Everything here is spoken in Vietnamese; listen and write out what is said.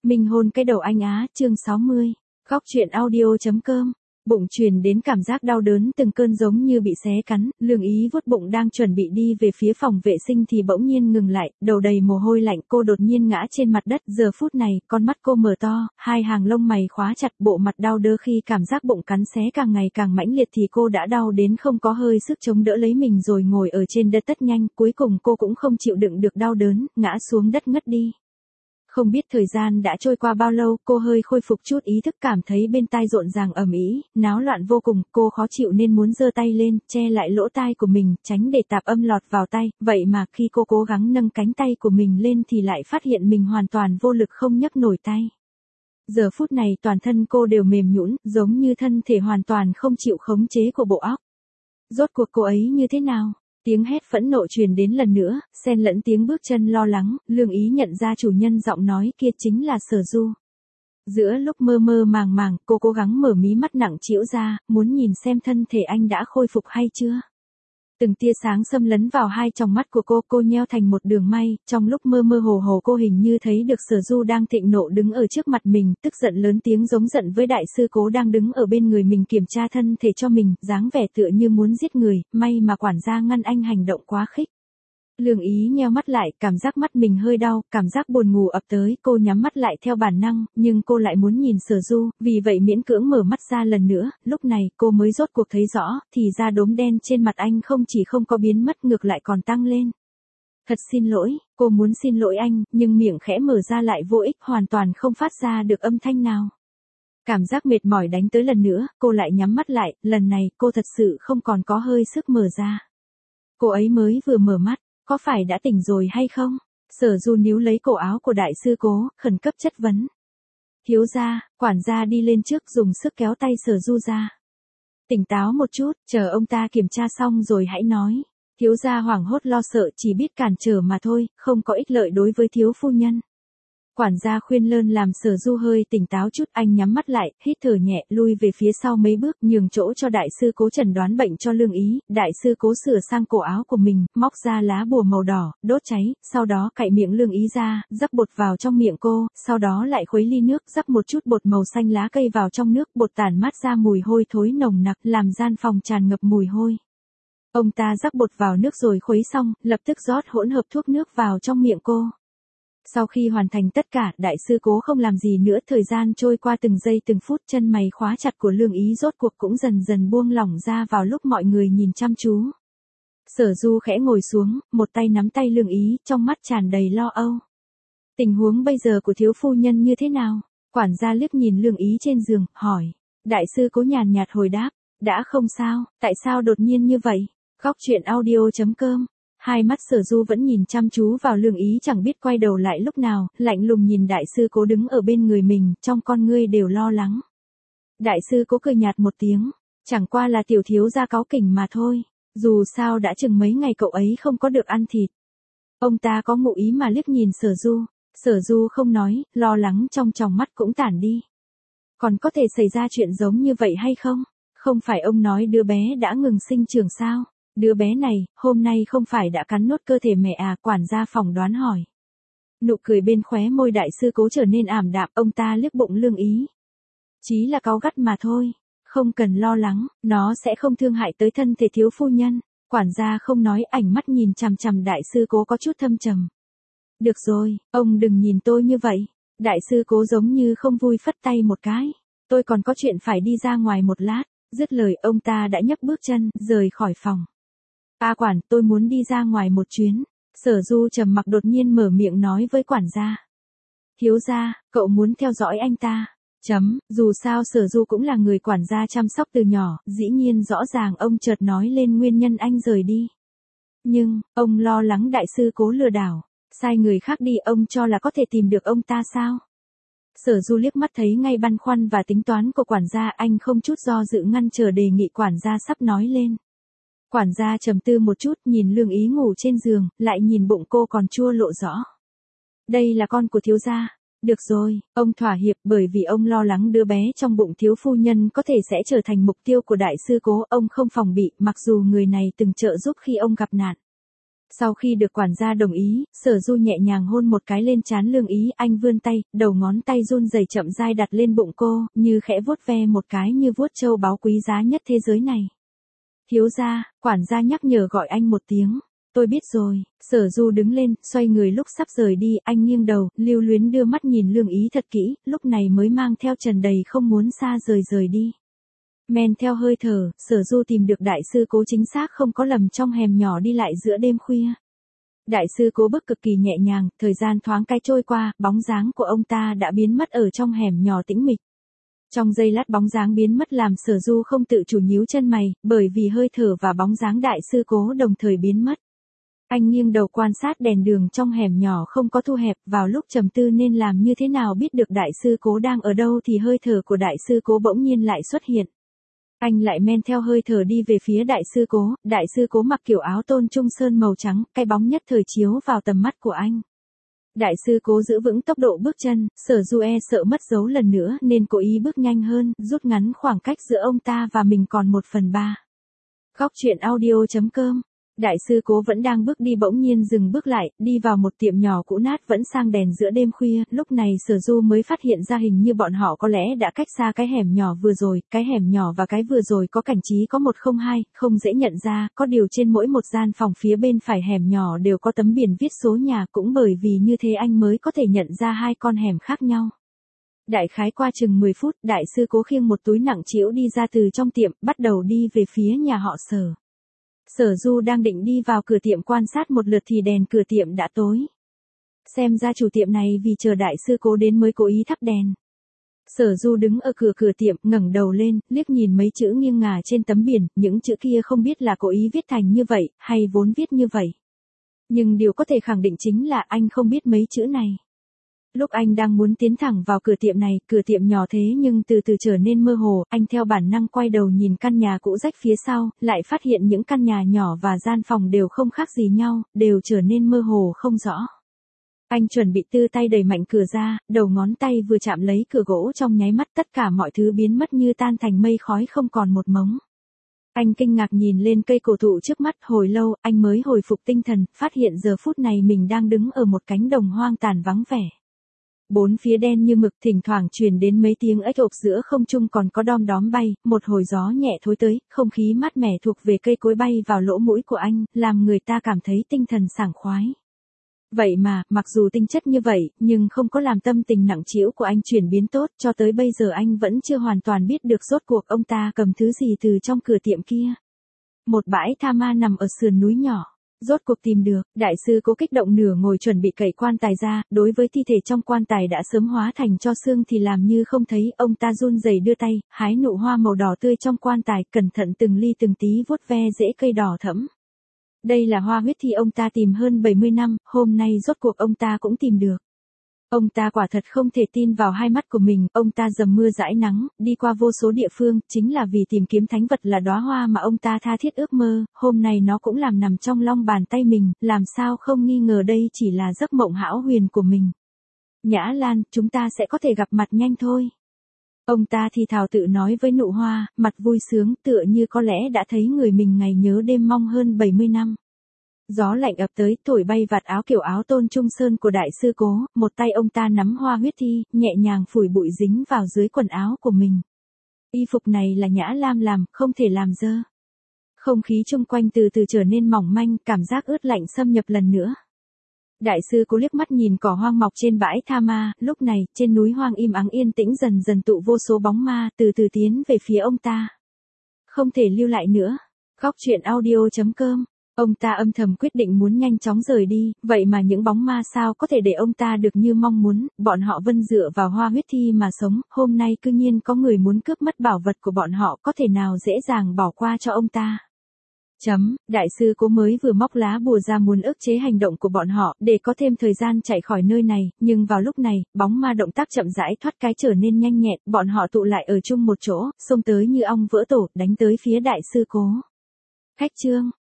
Minh hôn cái đầu anh á, chương 60. Góc truyện audio.com. Bụng truyền đến cảm giác đau đớn từng cơn giống như bị xé cắn, Lương Ý vuốt bụng đang chuẩn bị đi về phía phòng vệ sinh thì bỗng nhiên ngừng lại, đầu đầy mồ hôi lạnh, cô đột nhiên ngã trên mặt đất, giờ phút này, con mắt cô mở to, hai hàng lông mày khóa chặt, bộ mặt đau đớn khi cảm giác bụng cắn xé càng ngày càng mãnh liệt thì cô đã đau đến không có hơi sức chống đỡ lấy mình rồi ngồi ở trên đất tất nhanh, cuối cùng cô cũng không chịu đựng được đau đớn, ngã xuống đất ngất đi. Không biết thời gian đã trôi qua bao lâu, cô hơi khôi phục chút ý thức cảm thấy bên tai rộn ràng ầm ĩ, náo loạn vô cùng, cô khó chịu nên muốn giơ tay lên, che lại lỗ tai của mình, tránh để tạp âm lọt vào tai, vậy mà khi cô cố gắng nâng cánh tay của mình lên thì lại phát hiện mình hoàn toàn vô lực không nhấc nổi tay. Giờ phút này toàn thân cô đều mềm nhũn, giống như thân thể hoàn toàn không chịu khống chế của bộ óc. Rốt cuộc cô ấy như thế nào? Tiếng hét phẫn nộ truyền đến lần nữa, xen lẫn tiếng bước chân lo lắng, Lương Ý nhận ra chủ nhân giọng nói kia chính là Sở Du. Giữa lúc mơ mơ màng màng, cô cố gắng mở mí mắt nặng trĩu ra, muốn nhìn xem thân thể anh đã khôi phục hay chưa. Từng tia sáng xâm lấn vào hai tròng mắt của cô nheo thành một đường may, trong lúc mơ mơ hồ hồ cô hình như thấy được Sở Du đang thịnh nộ đứng ở trước mặt mình, tức giận lớn tiếng giống giận với đại sư Cố đang đứng ở bên người mình kiểm tra thân thể cho mình, dáng vẻ tựa như muốn giết người, may mà quản gia ngăn anh hành động quá khích. Lương Ý nheo mắt lại, cảm giác mắt mình hơi đau, cảm giác buồn ngủ ập tới, cô nhắm mắt lại theo bản năng, nhưng cô lại muốn nhìn Sở Du, vì vậy miễn cưỡng mở mắt ra lần nữa, lúc này cô mới rốt cuộc thấy rõ, thì ra đốm đen trên mặt anh không chỉ không có biến mất ngược lại còn tăng lên. Thật xin lỗi, cô muốn xin lỗi anh, nhưng miệng khẽ mở ra lại vô ích, hoàn toàn không phát ra được âm thanh nào. Cảm giác mệt mỏi đánh tới lần nữa, cô lại nhắm mắt lại, lần này cô thật sự không còn có hơi sức mở ra. Cô ấy mới vừa mở mắt. Có phải đã tỉnh rồi hay không? Sở Du níu lấy cổ áo của đại sư Cố, khẩn cấp chất vấn. Thiếu gia, quản gia đi lên trước dùng sức kéo tay Sở Du ra. Tỉnh táo một chút, chờ ông ta kiểm tra xong rồi hãy nói. Thiếu gia hoảng hốt lo sợ chỉ biết cản trở mà thôi, không có ích lợi đối với thiếu phu nhân. Quản gia khuyên lơn làm Sở Du hơi tỉnh táo chút, anh nhắm mắt lại, hít thở nhẹ, lui về phía sau mấy bước, nhường chỗ cho đại sư Cố chẩn đoán bệnh cho Lương Ý, đại sư Cố sửa sang cổ áo của mình, móc ra lá bùa màu đỏ, đốt cháy, sau đó cạy miệng Lương Ý ra, rắc bột vào trong miệng cô, sau đó lại khuấy ly nước, rắc một chút bột màu xanh lá cây vào trong nước, bột tản mát ra mùi hôi thối nồng nặc, làm gian phòng tràn ngập mùi hôi. Ông ta rắc bột vào nước rồi khuấy xong, lập tức rót hỗn hợp thuốc nước vào trong miệng cô. Sau khi hoàn thành tất cả, đại sư Cố không làm gì nữa, thời gian trôi qua từng giây từng phút, chân mày khóa chặt của Lương Ý rốt cuộc cũng dần dần buông lỏng ra vào lúc mọi người nhìn chăm chú. Sở Du khẽ ngồi xuống, một tay nắm tay Lương Ý, trong mắt tràn đầy lo âu. Tình huống bây giờ của thiếu phu nhân như thế nào? Quản gia liếc nhìn Lương Ý trên giường, hỏi. Đại sư Cố nhàn nhạt hồi đáp, đã không sao, tại sao đột nhiên như vậy? Góc truyện audio.com. Hai mắt Sở Du vẫn nhìn chăm chú vào Lương Ý chẳng biết quay đầu lại lúc nào, lạnh lùng nhìn đại sư Cố đứng ở bên người mình, trong con ngươi đều lo lắng. Đại sư Cố cười nhạt một tiếng, chẳng qua là tiểu thiếu gia cáu kỉnh mà thôi, dù sao đã chừng mấy ngày cậu ấy không có được ăn thịt. Ông ta có ngụ ý mà liếc nhìn Sở Du không nói, lo lắng trong tròng mắt cũng tản đi. Còn có thể xảy ra chuyện giống như vậy hay không? Không phải ông nói đứa bé đã ngừng sinh trưởng sao? Đứa bé này, hôm nay không phải đã cắn nốt cơ thể mẹ à? Quản gia phỏng đoán hỏi. Nụ cười bên khóe môi đại sư Cố trở nên ảm đạm, ông ta liếc bụng Lương Ý. Chí là cáu gắt mà thôi, không cần lo lắng, nó sẽ không thương hại tới thân thể thiếu phu nhân. Quản gia không nói, ảnh mắt nhìn chằm chằm đại sư Cố có chút thâm trầm. Được rồi, ông đừng nhìn tôi như vậy. Đại sư Cố giống như không vui phất tay một cái. Tôi còn có chuyện phải đi ra ngoài một lát. Dứt lời ông ta đã nhấc bước chân, rời khỏi phòng. Quản, tôi muốn đi ra ngoài một chuyến. Sở Du trầm mặc đột nhiên mở miệng nói với quản gia. Thiếu gia, cậu muốn theo dõi anh ta. Dù sao Sở Du cũng là người quản gia chăm sóc từ nhỏ, dĩ nhiên rõ ràng ông chợt nói lên nguyên nhân anh rời đi. Nhưng, ông lo lắng đại sư Cố lừa đảo, sai người khác đi, ông cho là có thể tìm được ông ta sao? Sở Du liếc mắt thấy ngay băn khoăn và tính toán của quản gia, anh không chút do dự ngăn trở đề nghị quản gia sắp nói lên. Quản gia trầm tư một chút, nhìn Lương Ý ngủ trên giường, lại nhìn bụng cô còn chua lộ rõ. Đây là con của thiếu gia. Được rồi, ông thỏa hiệp, bởi vì ông lo lắng đứa bé trong bụng thiếu phu nhân có thể sẽ trở thành mục tiêu của đại sư Cố, ông không phòng bị, mặc dù người này từng trợ giúp khi ông gặp nạn. Sau khi được quản gia đồng ý, Sở Du nhẹ nhàng hôn một cái lên trán Lương Ý, anh vươn tay, đầu ngón tay run rẩy chậm rãi đặt lên bụng cô, như khẽ vuốt ve một cái như vuốt châu báu quý giá nhất thế giới này. Thiếu gia, quản gia nhắc nhở gọi anh một tiếng. Tôi biết rồi. Sở Du đứng lên, xoay người lúc sắp rời đi, anh nghiêng đầu, lưu luyến đưa mắt nhìn Lương Ý thật kỹ, lúc này mới mang theo tràn đầy không muốn xa rời đi. Men theo hơi thở, Sở Du tìm được đại sư Cố chính xác không có lầm trong hẻm nhỏ đi lại giữa đêm khuya. Đại sư Cố bước cực kỳ nhẹ nhàng, thời gian thoáng cái trôi qua, bóng dáng của ông ta đã biến mất ở trong hẻm nhỏ tĩnh mịch. Trong giây lát bóng dáng biến mất làm Sở Du không tự chủ nhíu chân mày, bởi vì hơi thở và bóng dáng đại sư Cố đồng thời biến mất. Anh nghiêng đầu quan sát đèn đường trong hẻm nhỏ không có thu hẹp, vào lúc trầm tư nên làm như thế nào biết được đại sư Cố đang ở đâu thì hơi thở của đại sư Cố bỗng nhiên lại xuất hiện. Anh lại men theo hơi thở đi về phía đại sư Cố mặc kiểu áo tôn trung sơn màu trắng, cái bóng nhất thời chiếu vào tầm mắt của anh. Đại sư Cố giữ vững tốc độ bước chân, Sở Du sợ mất dấu lần nữa nên cố ý bước nhanh hơn, rút ngắn khoảng cách giữa ông ta và mình còn 1/3. Góc truyện audio.com. Đại sư Cố vẫn đang bước đi bỗng nhiên dừng bước lại, đi vào một tiệm nhỏ cũ nát vẫn sang đèn giữa đêm khuya, lúc này Sở Du mới phát hiện ra hình như bọn họ có lẽ đã cách xa cái hẻm nhỏ vừa rồi, cái hẻm nhỏ và cái vừa rồi có cảnh trí có 102, không dễ nhận ra, có điều trên mỗi một gian phòng phía bên phải hẻm nhỏ đều có tấm biển viết số nhà, cũng bởi vì như thế anh mới có thể nhận ra hai con hẻm khác nhau. Đại khái qua chừng 10 phút, đại sư Cố khiêng một túi nặng trĩu đi ra từ trong tiệm, bắt đầu đi về phía nhà họ Sở. Sở Du đang định đi vào cửa tiệm quan sát một lượt thì đèn cửa tiệm đã tối. Xem ra chủ tiệm này vì chờ đại sư Cố đến mới cố ý thắp đèn. Sở Du đứng ở cửa tiệm, ngẩng đầu lên, liếc nhìn mấy chữ nghiêng ngả trên tấm biển, những chữ kia không biết là cố ý viết thành như vậy, hay vốn viết như vậy. Nhưng điều có thể khẳng định chính là anh không biết mấy chữ này. Lúc anh đang muốn tiến thẳng vào cửa tiệm này, cửa tiệm nhỏ thế nhưng từ từ trở nên mơ hồ, anh theo bản năng quay đầu nhìn căn nhà cũ rách phía sau, lại phát hiện những căn nhà nhỏ và gian phòng đều không khác gì nhau, đều trở nên mơ hồ không rõ. Anh chuẩn bị tư tay đẩy mạnh cửa ra, đầu ngón tay vừa chạm lấy cửa gỗ trong nháy mắt tất cả mọi thứ biến mất như tan thành mây khói không còn một mống. Anh kinh ngạc nhìn lên cây cổ thụ trước mắt, hồi lâu, anh mới hồi phục tinh thần, phát hiện giờ phút này mình đang đứng ở một cánh đồng hoang tàn vắng vẻ. Bốn phía đen như mực, thỉnh thoảng truyền đến mấy tiếng ếch ộp, giữa không trung còn có đom đóm bay, một hồi gió nhẹ thổi tới, không khí mát mẻ thuộc về cây cối bay vào lỗ mũi của anh, làm người ta cảm thấy tinh thần sảng khoái. Vậy mà, mặc dù tinh chất như vậy, nhưng không có làm tâm tình nặng trĩu của anh chuyển biến tốt, cho tới bây giờ anh vẫn chưa hoàn toàn biết được rốt cuộc ông ta cầm thứ gì từ trong cửa tiệm kia. Một bãi tha ma nằm ở sườn núi nhỏ. Rốt cuộc tìm được, đại sư Cố kích động nửa ngồi chuẩn bị cậy quan tài ra, đối với thi thể trong quan tài đã sớm hóa thành tro xương thì làm như không thấy, ông ta run rẩy đưa tay, hái nụ hoa màu đỏ tươi trong quan tài, cẩn thận từng ly từng tí vuốt ve rễ cây đỏ thẫm. Đây là hoa huyết thi ông ta tìm hơn 70 năm, hôm nay rốt cuộc ông ta cũng tìm được. Ông ta quả thật không thể tin vào hai mắt của mình, ông ta dầm mưa dãi nắng, đi qua vô số địa phương, chính là vì tìm kiếm thánh vật là đóa hoa mà ông ta tha thiết ước mơ, hôm nay nó cũng làm nằm trong lòng bàn tay mình, làm sao không nghi ngờ đây chỉ là giấc mộng hão huyền của mình. Nhã Lan, chúng ta sẽ có thể gặp mặt nhanh thôi. Ông ta thì thào tự nói với nụ hoa, mặt vui sướng tựa như có lẽ đã thấy người mình ngày nhớ đêm mong hơn 70 năm. Gió lạnh ập tới, thổi bay vạt áo kiểu áo tôn trung sơn của đại sư Cố, một tay ông ta nắm hoa huyết thi, nhẹ nhàng phủi bụi dính vào dưới quần áo của mình. Y phục này là Nhã Lam làm, không thể làm dơ. Không khí chung quanh từ từ trở nên mỏng manh, cảm giác ướt lạnh xâm nhập lần nữa. Đại sư Cố liếc mắt nhìn cỏ hoang mọc trên bãi tha ma, lúc này, trên núi hoang im ắng yên tĩnh dần dần tụ vô số bóng ma, từ từ tiến về phía ông ta. Không thể lưu lại nữa. Góc truyện audio.com. Ông ta âm thầm quyết định muốn nhanh chóng rời đi, vậy mà những bóng ma sao có thể để ông ta được như mong muốn, bọn họ vân dựa vào hoa huyết thi mà sống, hôm nay cư nhiên có người muốn cướp mất bảo vật của bọn họ, có thể nào dễ dàng bỏ qua cho ông ta. Đại sư Cố mới vừa móc lá bùa ra muốn ức chế hành động của bọn họ, để có thêm thời gian chạy khỏi nơi này, nhưng vào lúc này, bóng ma động tác chậm rãi thoát cái trở nên nhanh nhẹn, bọn họ tụ lại ở chung một chỗ, xông tới như ong vỡ tổ, đánh tới phía đại sư Cố. Khách trương,